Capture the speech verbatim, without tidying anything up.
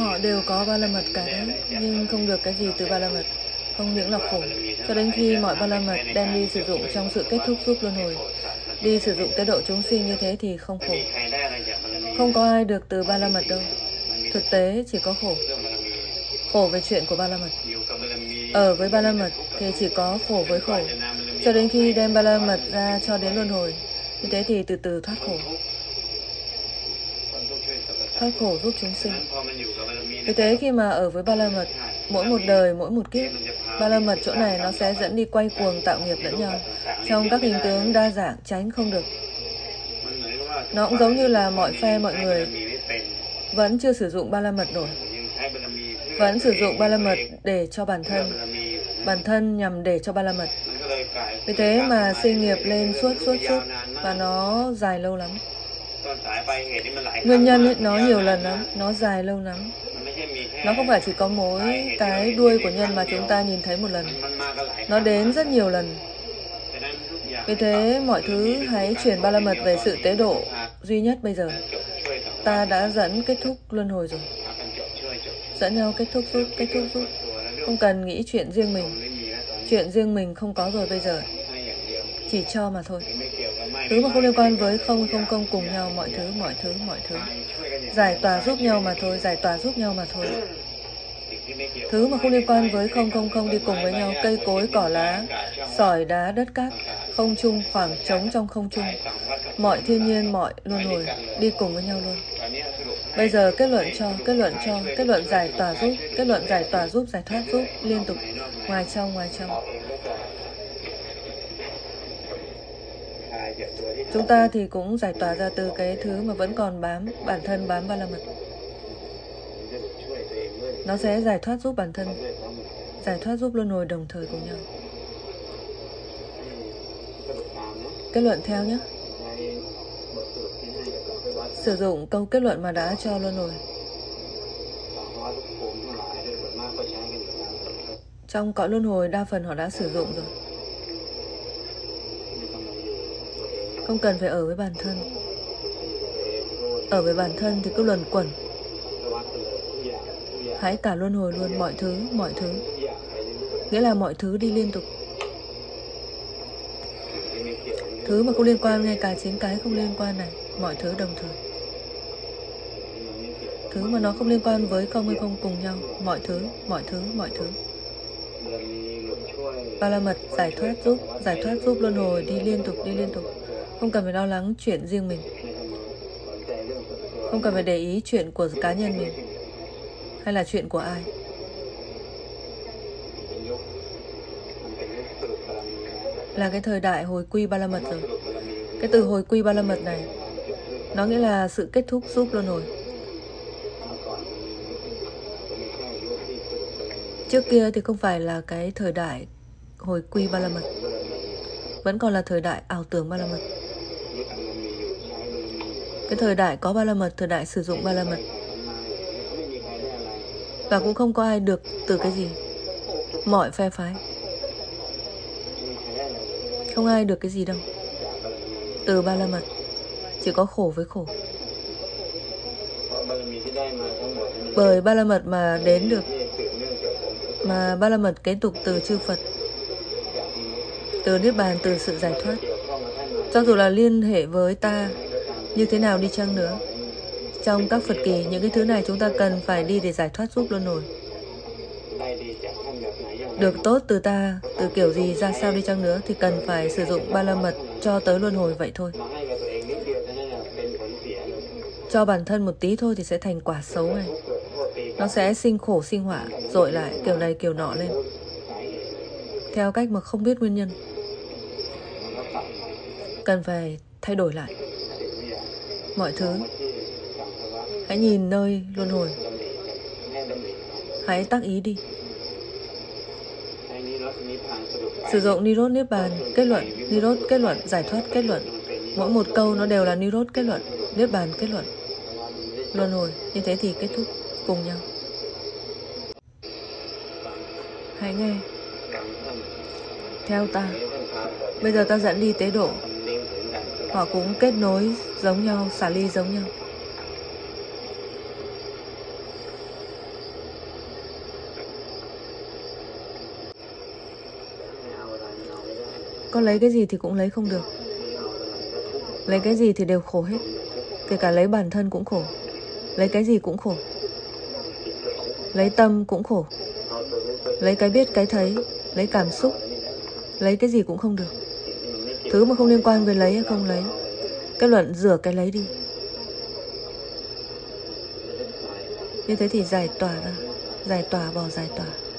Họ đều có ba la mật cả đấy, nhưng không được cái gì từ ba la mật, không những là khổ. Cho đến khi mọi ba la mật đem đi sử dụng trong sự kết thúc giúp luân hồi, đi sử dụng tế độ chúng sinh như thế thì không khổ. Không có ai được từ ba la mật đâu. Thực tế chỉ có khổ. Khổ về chuyện của ba la mật. Ở với ba la mật thì chỉ có khổ với khổ. Cho đến khi đem ba la mật ra cho đến luân hồi, như thế thì từ từ thoát khổ. Thoát khổ giúp chúng sinh. Vì thế khi mà ở với ba la mật, mỗi một đời, mỗi một kiếp, ba la mật chỗ này nó sẽ dẫn đi quay cuồng tạo nghiệp lẫn nhau trong các hình tướng đa dạng, tránh không được. Nó cũng giống như là mọi phe mọi người vẫn chưa sử dụng ba la mật nổi, vẫn sử dụng ba la mật để cho bản thân, bản thân nhằm để cho ba la mật. Vì thế mà sinh nghiệp lên suốt suốt suốt và nó dài lâu lắm. Nguyên nhân ấy, nó nhiều lần lắm, nó dài lâu lắm. Nó không phải chỉ có mỗi cái đuôi của nhân mà chúng ta nhìn thấy một lần. Nó đến rất nhiều lần. Vì thế mọi thứ hãy chuyển ba la mật về sự tế độ duy nhất bây giờ. Ta đã dẫn kết thúc luân hồi rồi. Dẫn nhau kết thúc giúp, kết thúc giúp. Không cần nghĩ chuyện riêng mình. Chuyện riêng mình không có rồi bây giờ. Chỉ cho mà thôi. Thứ mà không liên quan với không, không, không cùng nhau, mọi thứ, mọi thứ, mọi thứ. Giải tỏa giúp nhau mà thôi, giải tỏa giúp nhau mà thôi. Thứ mà không liên quan với không, không, không đi cùng với nhau, cây cối, cỏ lá, sỏi, đá, đất cát, không trung, khoảng trống trong không trung. Mọi thiên nhiên, mọi luân hồi đi cùng với nhau luôn. Bây giờ kết luận cho, kết luận cho, kết luận giải tỏa giúp, kết luận giải tỏa giúp, giải thoát giúp, liên tục, ngoài trong, ngoài trong. Chúng ta thì cũng giải tỏa ra từ cái thứ mà vẫn còn bám, bản thân bám ba la mật. Nó sẽ giải thoát giúp bản thân, giải thoát giúp luân hồi đồng thời cùng nhau. Kết luận theo nhé. Sử dụng câu kết luận mà đã cho luân hồi. Trong cõi luân hồi đa phần họ đã sử dụng rồi. Không cần phải ở với bản thân. Ở với bản thân thì cứ luẩn quẩn. Hãy cả luân hồi luôn, mọi thứ, mọi thứ. Nghĩa là mọi thứ đi liên tục. Thứ mà không liên quan, ngay cả chính cái không liên quan này, mọi thứ đồng thời. Thứ mà nó không liên quan với không hay không cùng nhau, mọi thứ, mọi thứ, mọi thứ. Ba la mật giải thoát giúp, giải thoát giúp luân hồi đi liên tục, đi liên tục. Không cần phải lo lắng chuyện riêng mình. Không cần phải để ý chuyện của cá nhân mình hay là chuyện của ai. Là cái thời đại hồi quy ba la mật rồi. Cái từ hồi quy ba la mật này, nó nghĩa là sự kết thúc giúp luân hồi. Trước kia thì không phải là cái thời đại hồi quy ba la mật, vẫn còn là thời đại ảo tưởng ba la mật. Cái thời đại có ba la mật, thời đại sử dụng ba la mật. Và cũng không có ai được từ cái gì. Mọi phe phái không ai được cái gì đâu từ ba la mật. Chỉ có khổ với khổ. Bởi ba la mật mà đến được, mà ba la mật kế tục từ chư Phật, từ Niết Bàn, từ sự giải thoát. Cho dù là liên hệ với ta như thế nào đi chăng nữa, trong các Phật kỳ, những cái thứ này chúng ta cần phải đi để giải thoát giúp luân hồi. Được tốt từ ta, từ kiểu gì ra sao đi chăng nữa, thì cần phải sử dụng ba la mật cho tới luân hồi vậy thôi. Cho bản thân một tí thôi thì sẽ thành quả xấu này. Nó sẽ sinh khổ sinh họa, dội lại kiểu này kiểu nọ lên, theo cách mà không biết nguyên nhân. Cần phải thay đổi lại mọi thứ. Hãy nhìn nơi luân hồi. Hãy tác ý đi. Sử dụng Nirod Niết Bàn kết luận, Nirod kết luận, giải thoát kết luận. Mỗi một câu nó đều là Nirod kết luận, Niết Bàn kết luận, luân hồi. Như thế thì kết thúc cùng nhau. Hãy nghe theo ta. Bây giờ ta dẫn đi tế độ. Họ cũng kết nối giống nhau, xả ly giống nhau. Có lấy cái gì thì cũng lấy không được. Lấy cái gì thì đều khổ hết. Kể cả lấy bản thân cũng khổ. Lấy cái gì cũng khổ. Lấy tâm cũng khổ. Lấy cái biết cái thấy. Lấy cảm xúc. Lấy cái gì cũng không được. Thứ mà không liên quan với lấy hay không lấy, cái luận rửa cái lấy đi. Như thế thì giải tỏa ra. Giải tỏa bỏ giải tỏa.